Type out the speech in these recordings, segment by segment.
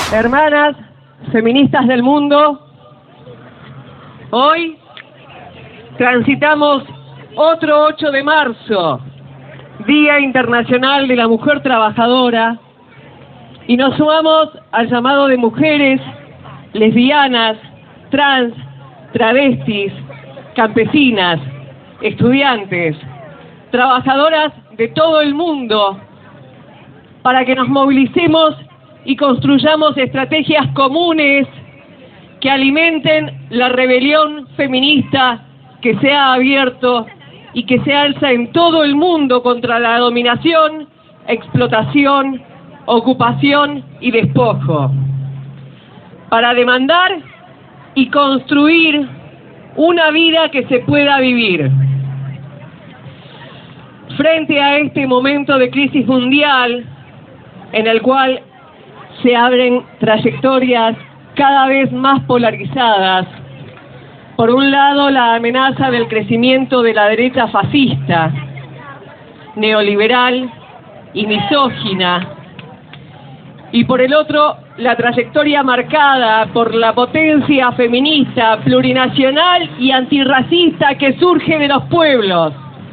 Hermanas feministas del mundo, hoy transitamos otro 8 de marzo, Día Internacional de la Mujer Trabajadora, y nos sumamos al llamado de mujeres, lesbianas, trans, travestis, campesinas, estudiantes, trabajadoras de todo el mundo, para que nos movilicemos y construyamos estrategias comunes que alimenten la rebelión feminista que se ha abierto y que se alza en todo el mundo contra la dominación, explotación, ocupación y despojo, para demandar y construir una vida que se pueda vivir. Frente a este momento de crisis mundial, en el cual se abren trayectorias cada vez más polarizadas, por un lado la amenaza del crecimiento de la derecha fascista, neoliberal y misógina, y por el otro la trayectoria marcada por la potencia feminista, plurinacional y antirracista que surge de los pueblos.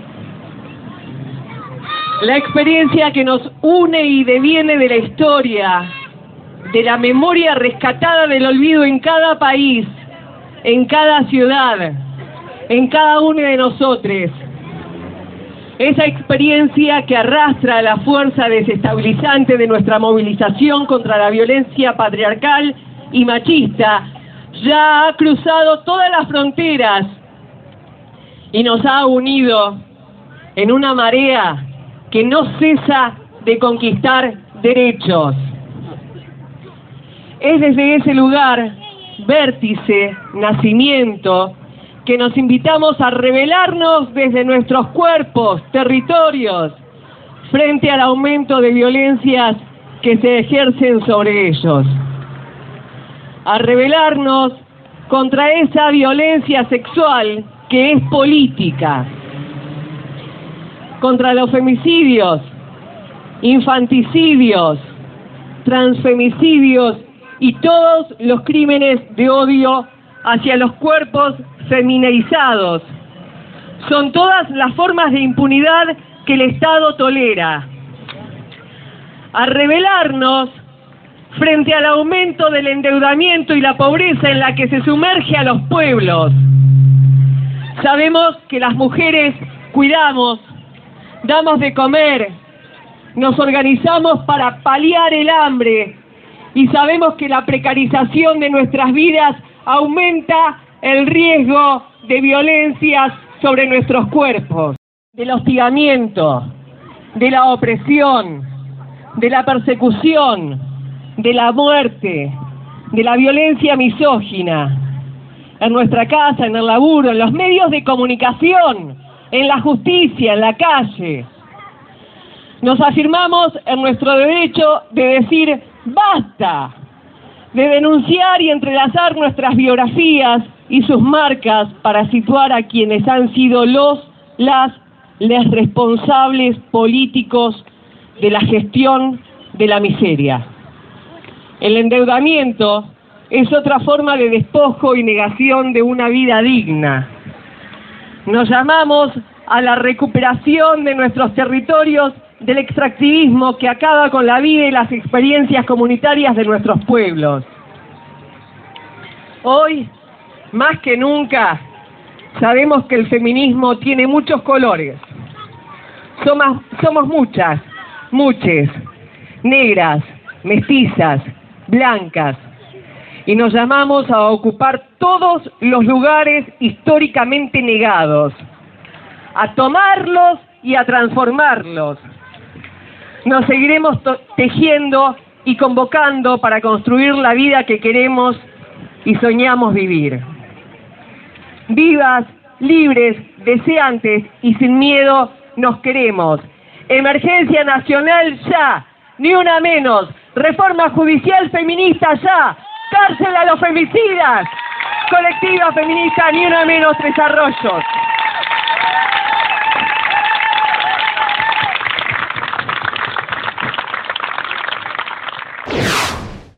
La experiencia que nos une y deviene de la historia, de la memoria rescatada del olvido en cada país, en cada ciudad, en cada uno de nosotros. Esa experiencia que arrastra la fuerza desestabilizante de nuestra movilización contra la violencia patriarcal y machista ya ha cruzado todas las fronteras y nos ha unido en una marea que no cesa de conquistar derechos. Es desde ese lugar, vértice, nacimiento, que nos invitamos a rebelarnos desde nuestros cuerpos, territorios, frente al aumento de violencias que se ejercen sobre ellos. A rebelarnos contra esa violencia sexual que es política, contra los femicidios, infanticidios, transfemicidios y todos los crímenes de odio hacia los cuerpos feminizados. Son todas las formas de impunidad que el Estado tolera. A rebelarnos frente al aumento del endeudamiento y la pobreza en la que se sumerge a los pueblos. Sabemos que las mujeres cuidamos, damos de comer, nos organizamos para paliar el hambre y sabemos que la precarización de nuestras vidas aumenta el riesgo de violencias sobre nuestros cuerpos, del hostigamiento, de la opresión, de la persecución, de la muerte, de la violencia misógina, en nuestra casa, en el laburo, en los medios de comunicación, en la justicia, en la calle. Nos afirmamos en nuestro derecho de decir basta, de denunciar y entrelazar nuestras biografías y sus marcas para situar a quienes han sido las responsables políticos de la gestión de la miseria. El endeudamiento es otra forma de despojo y negación de una vida digna. Nos llamamos a la recuperación de nuestros territorios del extractivismo que acaba con la vida y las experiencias comunitarias de nuestros pueblos. Hoy, más que nunca, sabemos que el feminismo tiene muchos colores. Somos muchas, muchas, negras, mestizas, blancas, y nos llamamos a ocupar todos los lugares históricamente negados, a tomarlos y a transformarlos. Nos seguiremos tejiendo y convocando para construir la vida que queremos y soñamos vivir. Vivas, libres, deseantes y sin miedo nos queremos. Emergencia nacional ya, ni una menos. Reforma judicial feminista ya. Cárcel a los femicidas. Colectiva feminista, ni una menos, Tres Arroyos.